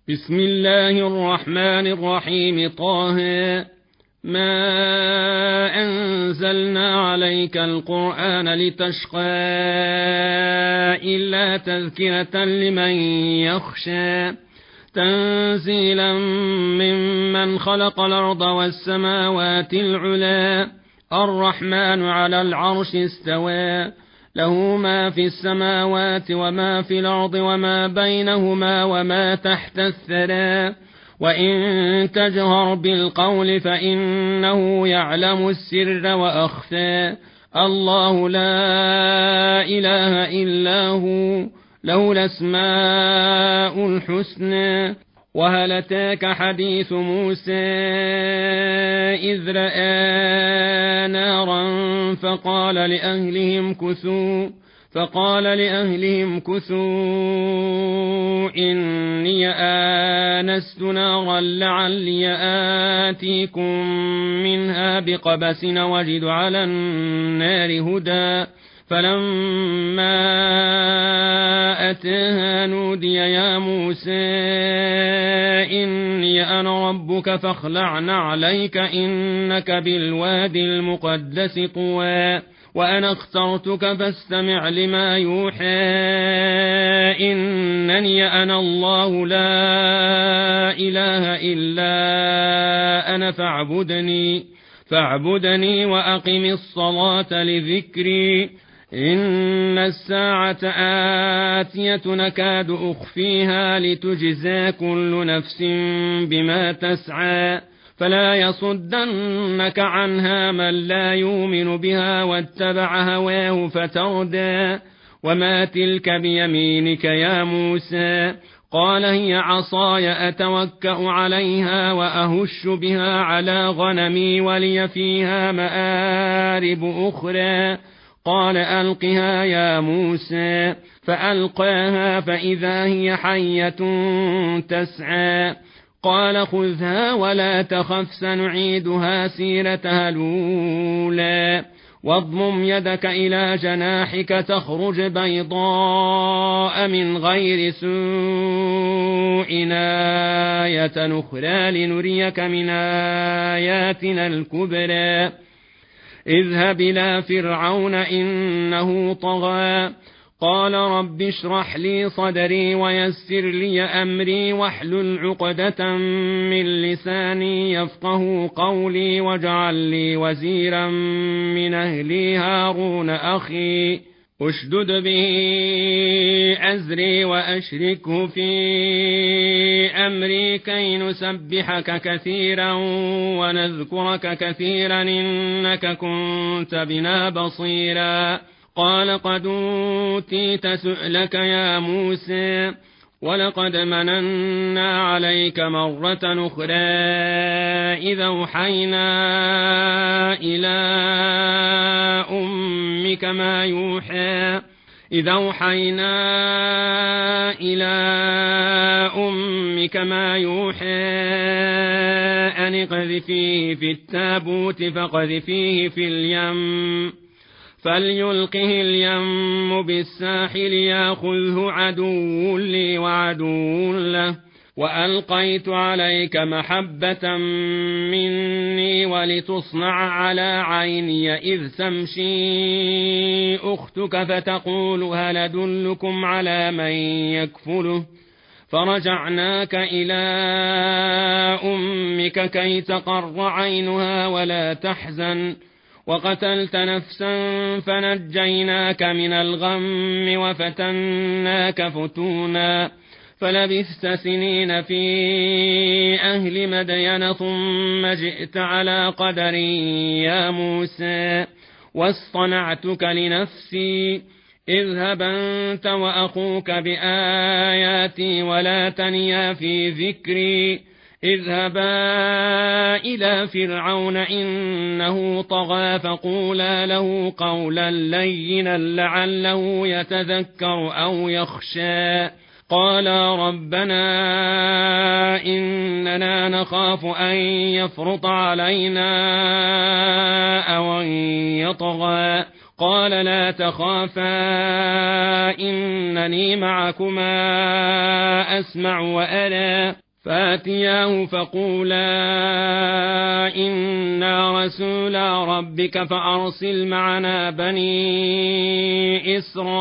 بسم الله الرحمن الرحيم. طه ما أنزلنا عليك القرآن لتشقى إلا تذكرة لمن يخشى تنزيلا ممن خلق الأرض والسماوات العلى الرحمن على العرش استوى له ما في السماوات وما في الأرض وما بينهما وما تحت الثرى وإن تجهر بالقول فإنه يعلم السر وأخفى الله لا إله إلا هو له الأسماء الحسنى. وهل أتاك حديث موسى إذ رأى نارا فقال لأهلهم كثوا إني آنست نارا لعلي آتيكم منها بقبس وجد على النار هدى فلما أتاها نودي يا موسى إني أنا ربك فاخلع عليك إنك بالوادي المقدس طوى وأنا اخترتك فاستمع لما يوحى إنني أنا الله لا إله إلا أنا فاعبدني وأقم الصلاة لذكري إن الساعة آتية نكاد أخفيها لتجزى كل نفس بما تسعى فلا يصدنك عنها من لا يؤمن بها واتبع هواه فتردى وما تلك بيمينك يا موسى قال هي عصاي أتوكأ عليها وأهش بها على غنمي ولي فيها مآرب أخرى قال ألقها يا موسى فألقاها فإذا هي حية تسعى قال خذها ولا تخف سنعيدها سيرتها الأولى واضمم يدك إلى جناحك تخرج بيضاء من غير سوء آية أخرى لنريك من آياتنا الكبرى اذهب إلى فرعون إنه طغى قال رب اشرح لي صدري ويسر لي أمري واحلل عقدة من لساني يفقه قولي واجعل لي وزيرا من أهلي هارون أخي اشدد به أزري وأشركه في أمري كي نسبحك كثيرا ونذكرك كثيرا إنك كنت بنا بصيرا قال قد أوتيت سؤلك يا موسى ولقد مننا عليك مرة أخرى إذا أوحينا إلى أمك ما يوحى أن اقذفيه في التابوت فقذفيه في اليم فليلقه اليم بالساحل ياخذه عدو لي وعدو له وألقيت عليك محبة مني ولتصنع على عيني إذ تمشي أختك فتقول هل أدلكم على من يكفله فرجعناك إلى أمك كي تقر عينها ولا تحزن وقتلت نفسا فنجيناك من الغم وفتناك فتونا فلبثت سنين في أهل مدين ثم جئت على قدر يا موسى واصطنعتك لنفسي اذهب أنت وأخوك بآياتي ولا تنيا في ذكري اذهبا إلى فرعون إنه طغى فقولا له قولا لينا لعله يتذكر أو يخشى قالا ربنا إننا نخاف أن يفرط علينا أو أن يطغى قال لا تخافا إنني معكما أسمع وأرى فاتياه فقولا إنا رسولا ربك فأرسل معنا بني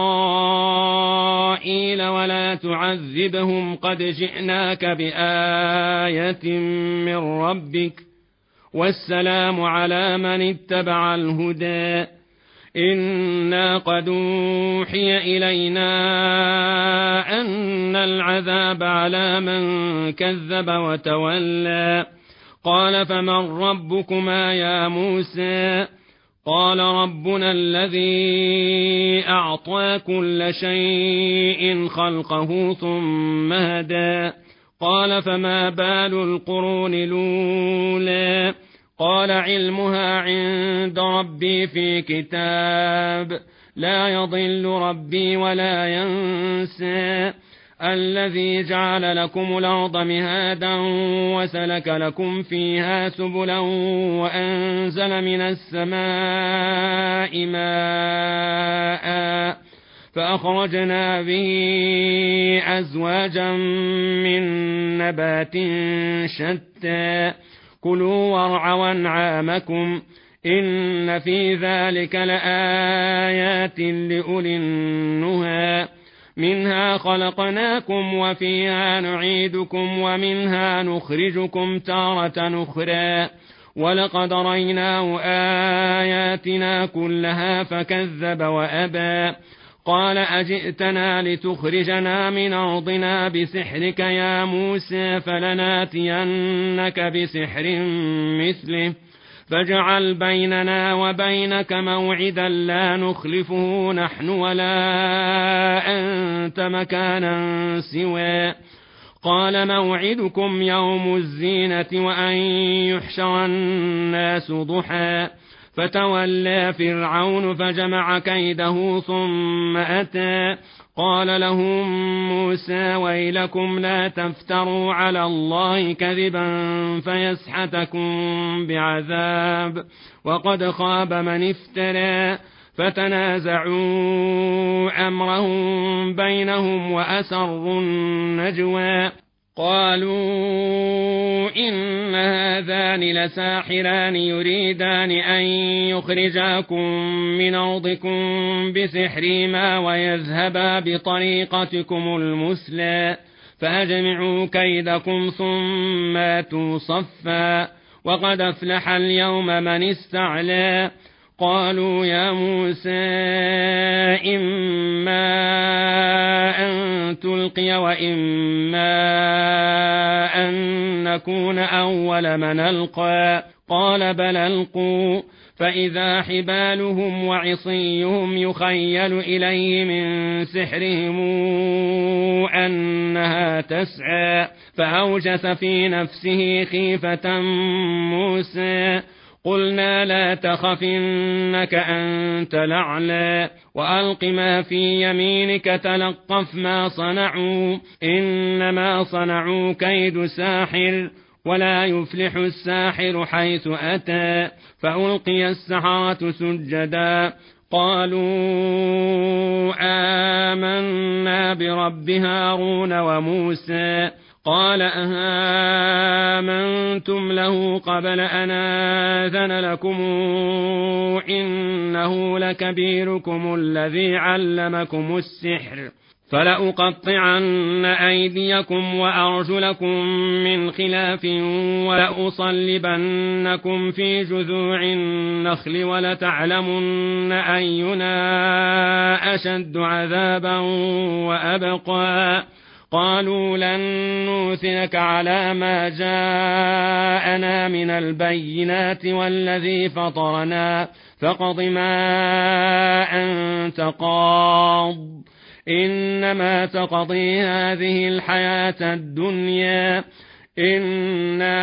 إسرائيل ولا تعذبهم قد جئناك بآية من ربك والسلام على من اتبع الهدى إنا قد أوحي إلينا أن العذاب على من كذب وتولى قال فمن ربكما يا موسى قال ربنا الذي أعطى كل شيء خلقه ثم هدى قال فما بال القرون الأولى قال علمها عند ربي في كتاب لا يضل ربي ولا ينسى الذي جعل لكم الأرض مهادا وسلك لكم فيها سبلا وأنزل من السماء ماء فأخرجنا به أزواجا من نبات شتى كلوا وارعوا أنعامكم إن في ذلك لآيات لأولي النهى منها خلقناكم وفيها نعيدكم ومنها نخرجكم تارة أخرى ولقد ريناه آياتنا كلها فكذب وأبى قال أجئتنا لتخرجنا من أرضنا بسحرك يا موسى فلناتينك بسحر مثله فاجعل بيننا وبينك موعدا لا نخلفه نحن ولا أنت مكانا سوى قال موعدكم يوم الزينة وأن يحشر الناس ضحى فتولى فرعون فجمع كيده ثم أتى قال لهم موسى ويلكم لا تفتروا على الله كذبا فيسحتكم بعذاب وقد خاب من افترى فتنازعوا أمرهم بينهم وأسروا النجوى قالوا إن هذان لساحران يريدان أن يخرجاكم من أرضكم بسحرهما ويذهبا بطريقتكم المثلى فأجمعوا كيدكم ثم آتوا صفا وقد أفلح اليوم من استعلى قالوا يا موسى إما أن تلقي وإما أن نكون أول من ألقى قال بل ألقوا فإذا حبالهم وعصيهم يخيل إليه من سحرهم أنها تسعى فأوجس في نفسه خيفة موسى قلنا لا تخف إنك أنت الأعلى وألق ما في يمينك تلقف ما صنعوا إنما صنعوا كيد ساحر ولا يفلح الساحر حيث أتى فألقي السحرة سجدا قالوا آمنا برب هارون وموسى قال أهامنتم له قبل أن آذن لكم إنه لكبيركم الذي علمكم السحر فلأقطعن أيديكم وأرجلكم من خلاف ولأصلبنكم في جذوع النخل ولتعلمن أينا أشد عذابا وأبقى قالوا لن نوثرك على ما جاءنا من البينات والذي فطرنا فاقض ما أنت قاض إنما تقضي هذه الحياة الدنيا إنا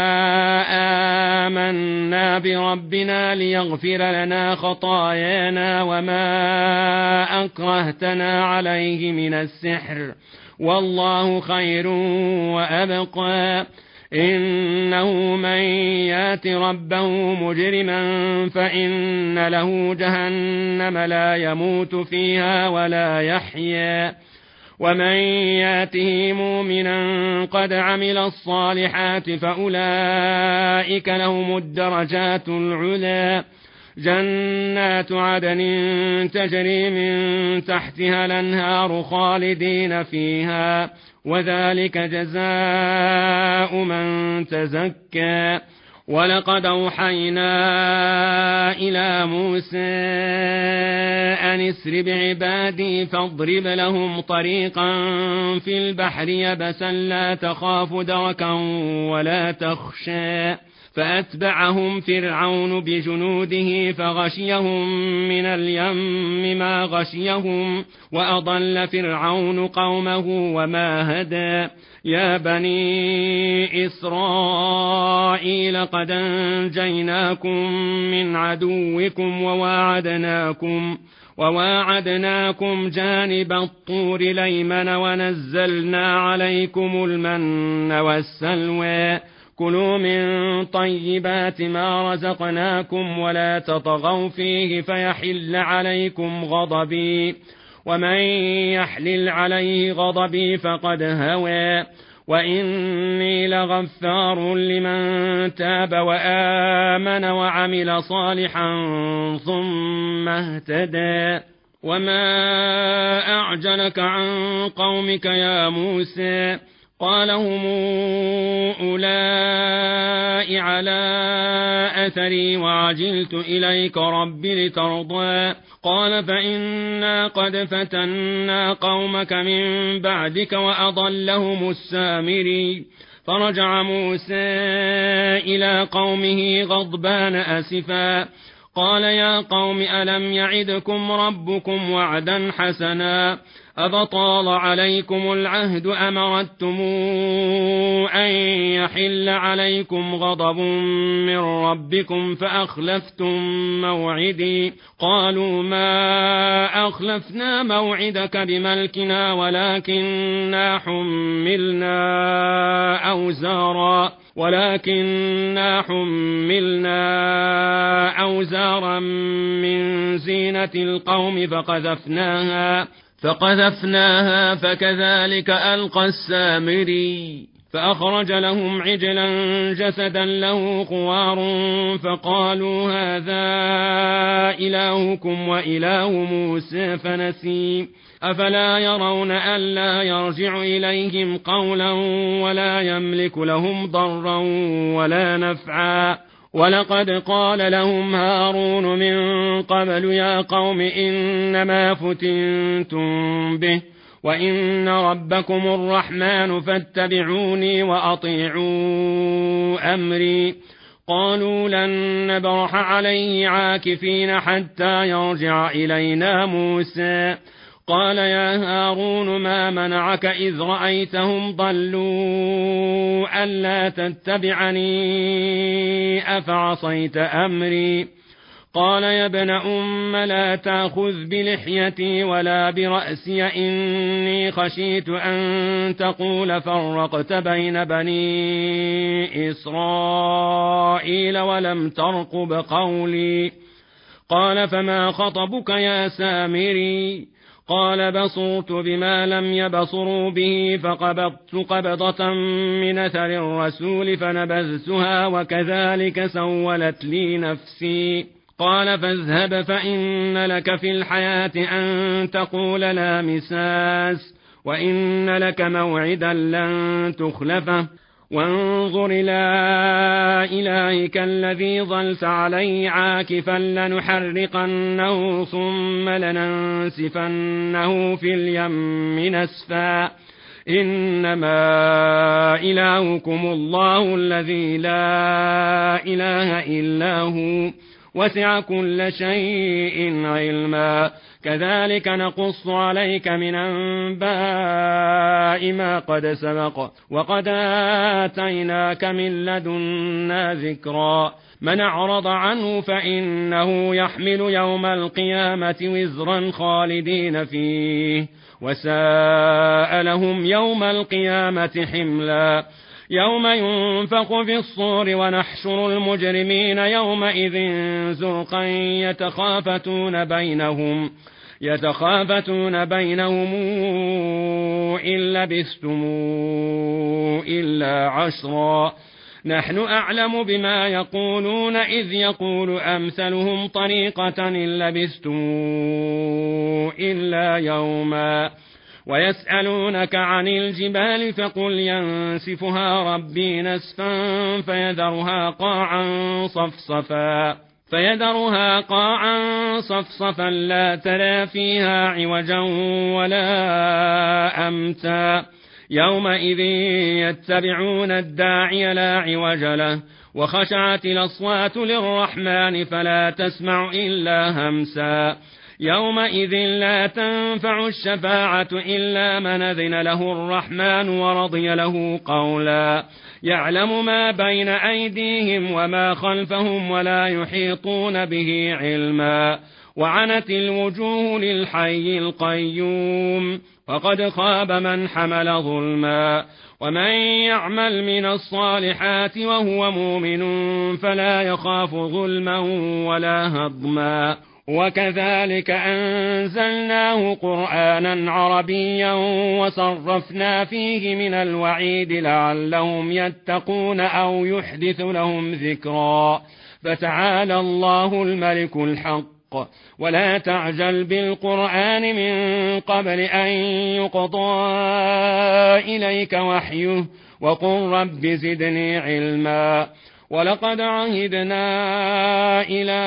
آمنا بربنا ليغفر لنا خطايانا وما أكرهتنا عليه من السحر والله خير وأبقى إنه من يات ربه مجرما فإن له جهنم لا يموت فيها ولا يحيا ومن ياته مؤمنا قد عمل الصالحات فأولئك لهم الدرجات العلى جنات عدن تجري من تحتها الأنهار خالدين فيها وذلك جزاء من تزكى ولقد أوحينا إلى موسى أن اسر بعبادي فاضرب لهم طريقا في البحر يبسا لا تخاف دركا ولا تخشى فأتبعهم فرعون بجنوده فغشيهم من اليم ما غشيهم وأضل فرعون قومه وما هدى يا بني إسرائيل قد أنجيناكم من عدوكم وواعدناكم جانب الطور الأيمن ونزلنا عليكم المن والسلوى كلوا من طيبات ما رزقناكم ولا تطغوا فيه فيحل عليكم غضبي ومن يحلل عليه غضبي فقد هوى وإني لغفار لمن تاب وآمن وعمل صالحا ثم اهتدى وما أعجلك عن قومك يا موسى قال هم أولئك على أثري وعجلت إليك رب لترضى قال فإنا قد فتنا قومك من بعدك وأضلهم السامري فرجع موسى إلى قومه غضبان أسفا قال يا قوم ألم يعدكم ربكم وعدا حسنا أفطال عليكم العهد أم أردتم أن يحل عليكم غضب من ربكم فأخلفتم موعدي قالوا ما أخلفنا موعدك بملكنا ولكننا حملنا أوزارا من زينة القوم فقذفناها فكذلك ألقى السامري فأخرج لهم عجلا جسدا له خوار فقالوا هذا إلهكم وإله موسى فنسي أفلا يرون ألا يرجع إليهم قولا ولا يملك لهم ضرا ولا نفعا ولقد قال لهم هارون من قبل يا قوم إنما فتنتم به وإن ربكم الرحمن فاتبعوني وأطيعوا أمري قالوا لن نبرح عليه عاكفين حتى يرجع إلينا موسى قال يا هارون ما منعك إذ رأيتهم ضلوا ألا تتبعني أفعصيت أمري قال يا ابن أم لا تأخذ بلحيتي ولا برأسي إني خشيت أن تقول فرقت بين بني إسرائيل ولم ترقب قولي قال فما خطبك يا سامري قال بصرت بما لم يبصروا به فقبضت قبضة من أثر الرسول فنبذتها وكذلك سولت لي نفسي قال فاذهب فإن لك في الحياة أن تقول لا مساس وإن لك موعدا لن تخلفه وانظر إلى إلهك الذي ظلت عليه عاكفا لنحرقنه ثم لننسفنه في اليم نسفا إنما إلهكم الله الذي لا إله إلا هو وسع كل شيء علما كذلك نقص عليك من أنباء ما قد سبق وقد آتيناك من لدنا ذكرا من أعرض عنه فإنه يحمل يوم القيامة وزرا خالدين فيه وساء لهم يوم القيامة حملا يوم ينفخ في الصور ونحشر المجرمين يومئذ زرقا يتخافتون بينهم إن لبثتم إلا عشرا نحن أعلم بما يقولون إذ يقول أمثلهم طريقة إن لبثتم إلا يوما ويسألونك عن الجبال فقل ينسفها ربي نسفا فيذرها قاعا صفصفا لا ترى فيها عوجا ولا أمتا يومئذ يتبعون الداعي لا عوج له وخشعت الأصوات للرحمن فلا تسمع إلا همسا يومئذ لا تنفع الشفاعة إلا من أذن له الرحمن ورضي له قولا يعلم ما بين أيديهم وما خلفهم ولا يحيطون به علما وعنت الوجوه للحي القيوم وقد خاب من حمل ظلما ومن يعمل من الصالحات وهو مؤمن فلا يخاف ظلما ولا هضما وكذلك أنزلناه قرآنا عربيا وصرفنا فيه من الوعيد لعلهم يتقون أو يحدث لهم ذكرا فتعالى الله الملك الحق ولا تعجل بالقرآن من قبل أن يقضى إليك وحيه وقل رب زدني علما ولقد عهدنا إلى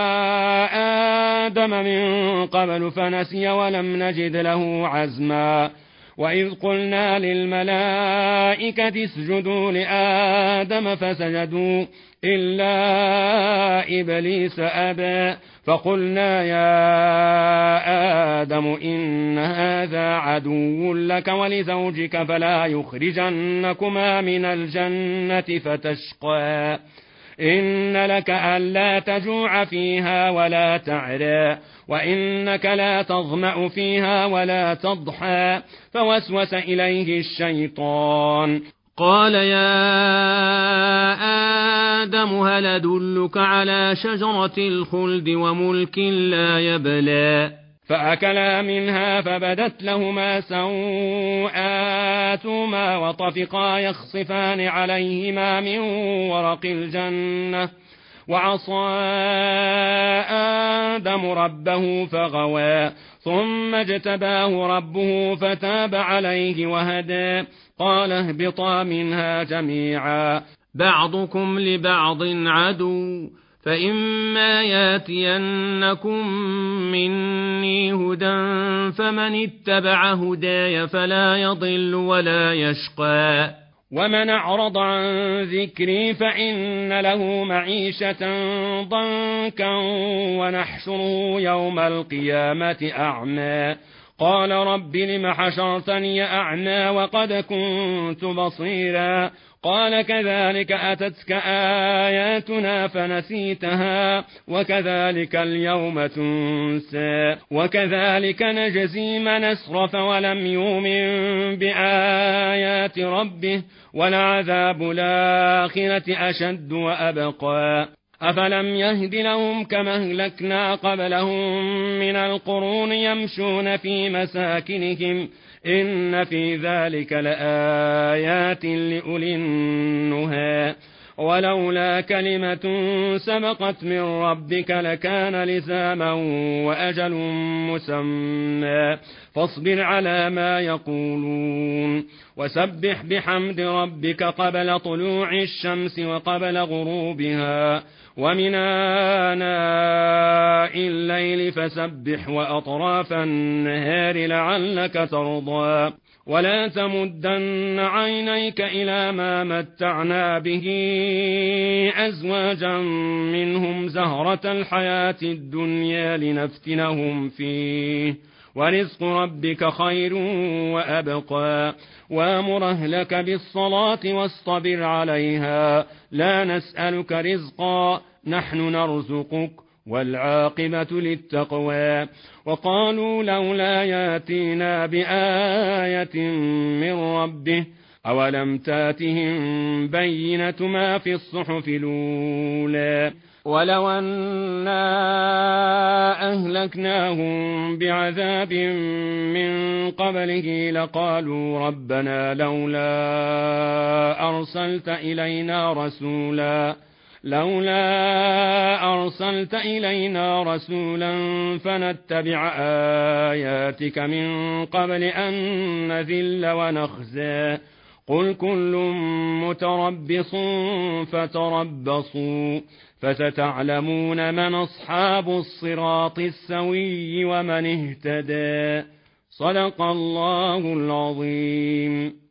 آدم من قبل فنسي ولم نجد له عزما وإذ قلنا للملائكة اسجدوا لآدم فسجدوا إلا إبليس أبى فقلنا يا آدم إن هذا عدو لك ولزوجك فلا يخرجنكما من الجنة فتشقى إن لك ألا تجوع فيها ولا تعرى وإنك لا تظمأ فيها ولا تضحى فوسوس إليه الشيطان قال يا آدم هل أدلك على شجرة الخلد وملك لا يبلى فأكلا منها فبدت لهما سوآتهما وطفقا يخصفان عليهما من ورق الجنة وعصى آدم ربه فغوى ثم اجتباه ربه فتاب عليه وهدى قال اهبطا منها جميعا بعضكم لبعض عدو فإما ياتينكم مني هدى فمن اتبع هداي فلا يضل ولا يشقى ومن أعرض عن ذكري فإن له معيشة ضنكا ونحشره يوم القيامة أعمى قال رب لم حشرتني أعمى وقد كنت بصيرا قال كذلك أتتك آياتنا فنسيتها وكذلك اليوم تنسى وكذلك نجزي من أسرف ولم يؤمن بآيات ربه ولعذاب الآخرة أشد وأبقى أفلم يهد لهم كما أهلكنا قبلهم من القرون يمشون في مساكنهم إن في ذلك لآيات لأولي النهى ولولا كلمة سبقت من ربك لكان لزاما وأجل مسمى فاصبر على ما يقولون وسبح بحمد ربك قبل طلوع الشمس وقبل غروبها ومن آناء الليل فسبح وأطراف النهار لعلك ترضى ولا تمدن عينيك إلى ما متعنا به أزواجا منهم زهرة الحياة الدنيا لنفتنهم فيه ورزق ربك خير وأبقى وامر أهلك بالصلاة واصطبر عليها لا نسألك رزقا نحن نرزقك والعاقبة للتقوى وقالوا لولا ياتينا بآية من ربه أولم تاتهم بينة ما في الصحف الأولى ولو أنا أهلكناهم بعذاب من قبله لقالوا ربنا لولا أرسلت إلينا رسولا فنتبع آياتك من قبل أن نذل ونخزى قل كل متربص فتربصوا فستعلمون من أصحاب الصراط السوي ومن اهتدى. صدق الله العظيم.